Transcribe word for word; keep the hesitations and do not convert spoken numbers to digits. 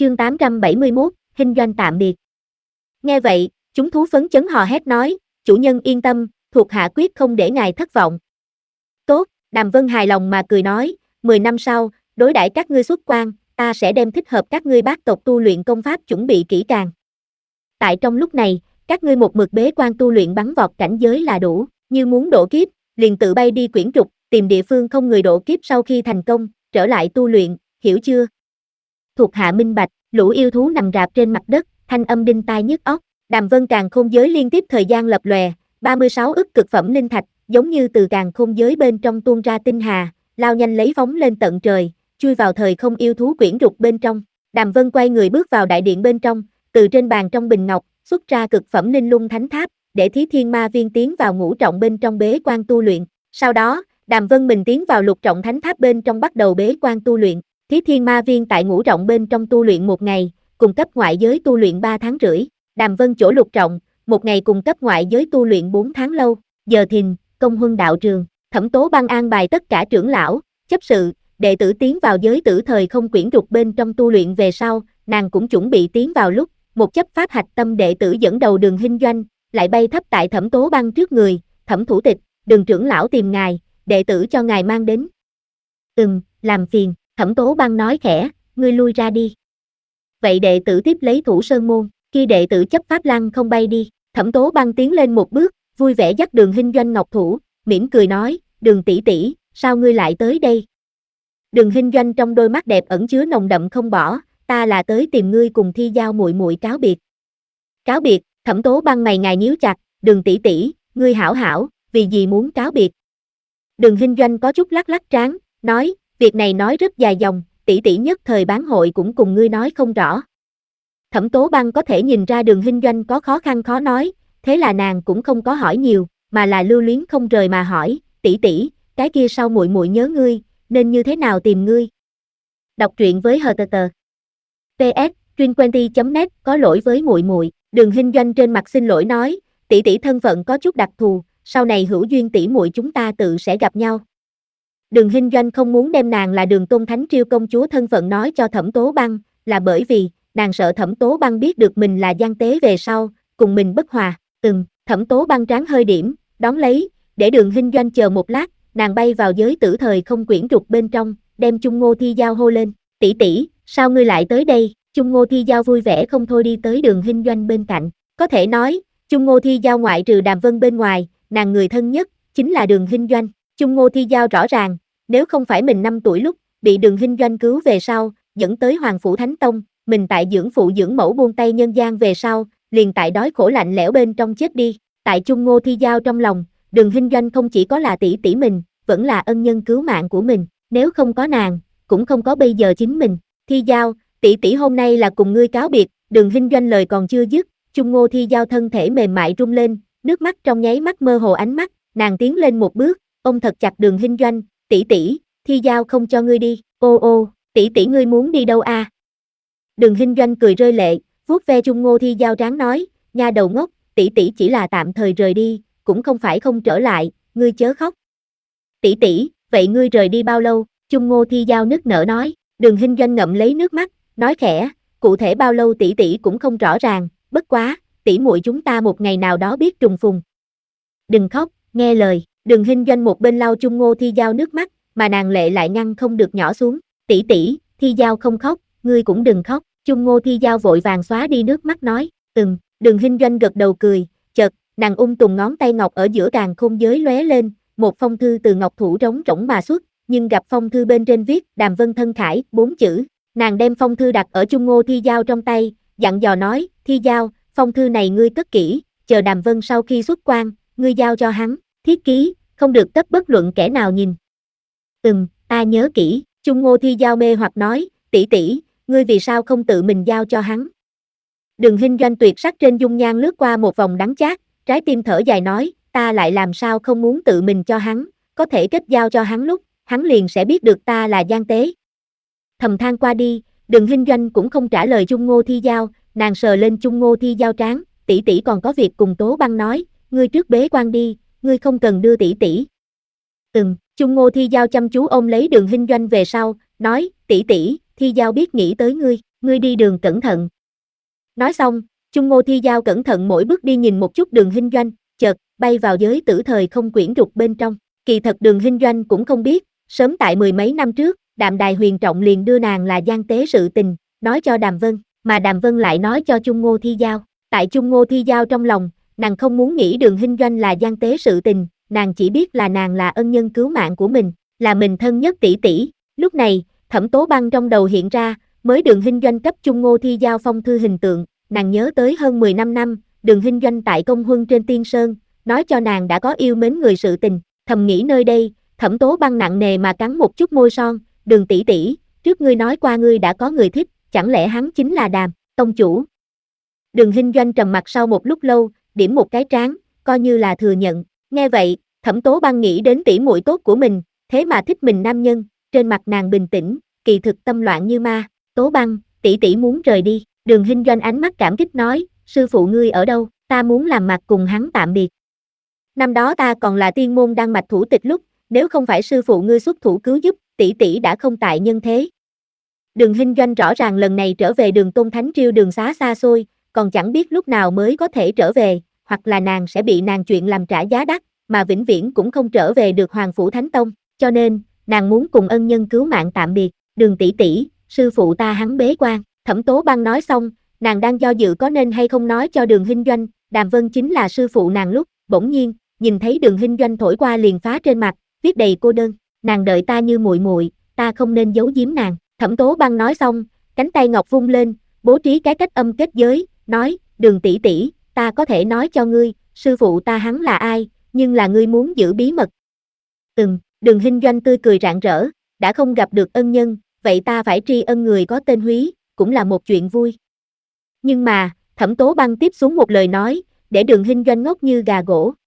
Chương tám trăm bảy mươi mốt, Hinh Doanh tạm biệt. Nghe vậy, chúng thú phấn chấn hò hét nói, chủ nhân yên tâm, thuộc hạ quyết không để ngài thất vọng. Tốt, Đàm Vân hài lòng mà cười nói, mười năm sau, đối đãi các ngươi xuất quan, ta sẽ đem thích hợp các ngươi bác tộc tu luyện công pháp chuẩn bị kỹ càng. Tại trong lúc này, các ngươi một mực bế quan tu luyện bắn vọt cảnh giới là đủ, như muốn độ kiếp, liền tự bay đi quyển trục, tìm địa phương không người độ kiếp sau khi thành công, trở lại tu luyện, hiểu chưa? Thuộc hạ minh bạch, lũ yêu thú nằm rạp trên mặt đất, thanh âm đinh tai nhức óc. Đàm Vân càn khôn giới liên tiếp thời gian lập lòe, ba mươi sáu ức cực phẩm linh thạch, giống như từ càn khôn giới bên trong tuôn ra tinh hà, lao nhanh lấy phóng lên tận trời, chui vào thời không yêu thú quyển trục bên trong. Đàm Vân quay người bước vào đại điện bên trong, từ trên bàn trong bình ngọc, xuất ra cực phẩm linh lung thánh tháp, để Thí Thiên Ma Viên tiến vào ngũ trọng bên trong bế quan tu luyện. Sau đó, Đàm Vân mình tiến vào lục trọng thánh tháp bên trong bắt đầu bế quan tu luyện. Thí Thiên Ma Viên tại ngũ trọng bên trong tu luyện một ngày, cùng cấp ngoại giới tu luyện ba tháng rưỡi. Đàm Vân chỗ lục trọng, một ngày cùng cấp ngoại giới tu luyện bốn tháng lâu. Giờ thìn, công huân đạo trường, Thẩm Tố Băng an bài tất cả trưởng lão, chấp sự, đệ tử tiến vào giới tử thời không quyển trục bên trong tu luyện về sau, nàng cũng chuẩn bị tiến vào lúc, một chấp pháp hạch tâm đệ tử dẫn đầu Đường Hinh Doanh, lại bay thấp tại Thẩm Tố Băng trước người, Thẩm thủ tịch, Đường trưởng lão tìm ngài, đệ tử cho ngài mang đến. Ừm, làm phiền, Thẩm Tố Băng nói khẽ, ngươi lui ra đi. Vậy đệ tử tiếp lấy Thủ Sơn môn, khi đệ tử chấp pháp lăng không bay đi, Thẩm Tố Băng tiến lên một bước, vui vẻ dắt Đường Hinh Doanh ngọc thủ, mỉm cười nói, Đường tỷ tỷ, sao ngươi lại tới đây? Đường Hinh Doanh trong đôi mắt đẹp ẩn chứa nồng đậm không bỏ, ta là tới tìm ngươi cùng Thi Giao muội muội cáo biệt. Cáo biệt? Thẩm Tố Băng mày ngài nhíu chặt, Đường tỷ tỷ, ngươi hảo hảo, vì gì muốn cáo biệt? Đường Hinh Doanh có chút lắc lắc trán, nói, việc này nói rất dài dòng, tỷ tỷ nhất thời bán hội cũng cùng ngươi nói không rõ. Thẩm Tố Băng có thể nhìn ra Đường Hinh Doanh có khó khăn khó nói, thế là nàng cũng không có hỏi nhiều, mà là lưu luyến không rời mà hỏi, tỷ tỷ, cái kia sau muội muội nhớ ngươi, nên như thế nào tìm ngươi? Đọc truyện với hờ tờ tờ. pê ét, Truyện Twenty chấm net có lỗi với muội muội. Đường Hinh Doanh trên mặt xin lỗi nói, tỷ tỷ thân phận có chút đặc thù, sau này hữu duyên tỷ muội chúng ta tự sẽ gặp nhau. Đường Hinh Doanh không muốn đem nàng là Đường Tôn Thánh Triêu công chúa thân phận nói cho Thẩm Tố Băng, là bởi vì, nàng sợ Thẩm Tố Băng biết được mình là gian tế về sau, cùng mình bất hòa. Ừm, Thẩm Tố Băng trán hơi điểm, đón lấy, để Đường Hinh Doanh chờ một lát, nàng bay vào giới tử thời không quyển trục bên trong, đem Chung Ngô Thi Giao hô lên, tỷ tỷ, sao ngươi lại tới đây? Chung Ngô Thi Giao vui vẻ không thôi đi tới Đường Hinh Doanh bên cạnh, có thể nói, Chung Ngô Thi Giao ngoại trừ Đàm Vân bên ngoài, nàng người thân nhất, chính là Đường Hinh Doanh. Chung Ngô Thi Giao rõ ràng, nếu không phải mình năm tuổi lúc, bị Đường Hinh Doanh cứu về sau, dẫn tới Hoàng Phủ Thánh Tông, mình tại dưỡng phụ dưỡng mẫu buông tay nhân gian về sau, liền tại đói khổ lạnh lẽo bên trong chết đi. Tại Chung Ngô Thi Giao trong lòng, Đường Hinh Doanh không chỉ có là tỷ tỷ mình, vẫn là ân nhân cứu mạng của mình, nếu không có nàng, cũng không có bây giờ chính mình. Thi Giao, tỷ tỷ hôm nay là cùng ngươi cáo biệt. Đường Hinh Doanh lời còn chưa dứt, Chung Ngô Thi Giao thân thể mềm mại rung lên, nước mắt trong nháy mắt mơ hồ ánh mắt, nàng tiến lên một bước, ôm thật chặt Đường Hinh Doanh, tỷ tỷ, Thi Giao không cho ngươi đi. Ô ô, tỷ tỷ ngươi muốn đi đâu a? À? Đường Hinh Doanh cười rơi lệ, vuốt ve Chung Ngô Thi Giao trán nói, nha đầu ngốc, tỷ tỷ chỉ là tạm thời rời đi, cũng không phải không trở lại, ngươi chớ khóc. Tỷ tỷ, vậy ngươi rời đi bao lâu? Chung Ngô Thi Giao nức nở nói. Đường Hinh Doanh ngậm lấy nước mắt, nói khẽ, cụ thể bao lâu tỷ tỷ cũng không rõ ràng, bất quá, tỷ muội chúng ta một ngày nào đó biết trùng phùng. Đừng khóc, nghe lời. Đường Hinh Doanh một bên lau Chung Ngô Thi Giao nước mắt, mà nàng lệ lại ngăn không được nhỏ xuống. Tỷ tỷ, Thi Giao không khóc, ngươi cũng đừng khóc. Chung Ngô Thi Giao vội vàng xóa đi nước mắt nói, ừm. Đường Hinh Doanh gật đầu cười, chợt, nàng ung tùng ngón tay ngọc ở giữa càn khôn giới lóe lên, một phong thư từ ngọc thủ trống rỗng mà xuất, nhưng gặp phong thư bên trên viết Đàm Vân thân khải, bốn chữ. Nàng đem phong thư đặt ở Chung Ngô Thi Giao trong tay, dặn dò nói, Thi Giao, phong thư này ngươi cất kỹ, chờ Đàm Vân sau khi xuất quan, ngươi giao cho hắn, thiết ký, không được cấp bất luận kẻ nào nhìn. Ừm, ta nhớ kỹ. Chung Ngô Thi Giao mê hoặc nói, tỷ tỷ, ngươi vì sao không tự mình giao cho hắn? Đường Hinh Doanh tuyệt sắc trên dung nhan lướt qua một vòng đắng chát, trái tim thở dài nói, ta lại làm sao không muốn tự mình cho hắn, có thể kết giao cho hắn lúc, hắn liền sẽ biết được ta là gian tế. Thầm than qua đi, Đường Hinh Doanh cũng không trả lời Chung Ngô Thi Giao, nàng sờ lên Chung Ngô Thi Giao trán, tỷ tỷ còn có việc cùng Tố Băng nói, ngươi trước bế quan đi, ngươi không cần đưa tỷ tỷ. Ừm, Chung Ngô Thi Giao chăm chú ôm lấy Đường Hinh Doanh về sau, nói, tỷ tỷ, Thi Giao biết nghĩ tới ngươi. ngươi đi đường cẩn thận. Nói xong, Chung Ngô Thi Giao cẩn thận mỗi bước đi nhìn một chút Đường Hinh Doanh, chợt, bay vào giới tử thời không quyển trục bên trong. Kỳ thật Đường Hinh Doanh cũng không biết, sớm tại mười mấy năm trước, Đạm Đài Huyền Trọng liền đưa nàng là gian tế sự tình, nói cho Đàm Vân, mà Đàm Vân lại nói cho Chung Ngô Thi Giao. Tại Chung Ngô Thi Giao trong lòng, nàng không muốn nghĩ Đường Hinh Doanh là gian tế sự tình, nàng chỉ biết là nàng là ân nhân cứu mạng của mình, là mình thân nhất tỷ tỷ. Lúc này, Thẩm Tố Băng trong đầu hiện ra, mới Đường Hinh Doanh cấp Chung Ngô Thi Giao phong thư hình tượng, nàng nhớ tới hơn mười lăm năm, Đường Hinh Doanh tại công huân trên Tiên Sơn, nói cho nàng đã có yêu mến người sự tình, thầm nghĩ nơi đây, Thẩm Tố Băng nặng nề mà cắn một chút môi son, Đường tỷ tỷ, trước ngươi nói qua ngươi đã có người thích, chẳng lẽ hắn chính là Đàm tông chủ? Đường Hinh Doanh trầm mặt sau một lúc lâu, điểm một cái trán, coi như là thừa nhận. Nghe vậy, Thẩm Tố Băng nghĩ đến tỷ muội tốt của mình, thế mà thích mình nam nhân, trên mặt nàng bình tĩnh, kỳ thực tâm loạn như ma. Tố Băng, tỷ tỷ muốn rời đi. Đường Hinh Doanh ánh mắt cảm kích nói, sư phụ ngươi ở đâu, ta muốn làm mặt cùng hắn tạm biệt. Năm đó ta còn là tiên môn đăng mạch thủ tịch lúc, nếu không phải sư phụ ngươi xuất thủ cứu giúp, tỷ tỷ đã không tại nhân thế. Đường Hinh Doanh rõ ràng lần này trở về Đường Tôn Thánh Triêu đường xá xa xôi, còn chẳng biết lúc nào mới có thể trở về, hoặc là nàng sẽ bị nàng chuyện làm trả giá đắt, mà vĩnh viễn cũng không trở về được Hoàng Phủ Thánh Tông, cho nên, nàng muốn cùng ân nhân cứu mạng tạm biệt. Đường tỷ tỷ, sư phụ ta hắn bế quan. Thẩm Tố Băng nói xong, nàng đang do dự có nên hay không nói cho Đường Hinh Doanh, Đàm Vân chính là sư phụ nàng lúc, bỗng nhiên, nhìn thấy Đường Hinh Doanh thổi qua liền phá trên mặt, viết đầy cô đơn, nàng đợi ta như muội muội, ta không nên giấu giếm nàng. Thẩm Tố Băng nói xong, cánh tay ngọc vung lên, bố trí cái cách âm kết giới, nói, Đường tỷ tỷ, ta có thể nói cho ngươi, sư phụ ta hắn là ai, nhưng là ngươi muốn giữ bí mật. Ừm, Đường Hinh Doanh tươi cười rạng rỡ, đã không gặp được ân nhân, vậy ta phải tri ân người có tên Húy, cũng là một chuyện vui. Nhưng mà, Thẩm Tố Băng tiếp xuống một lời nói, để Đường Hinh Doanh ngốc như gà gỗ,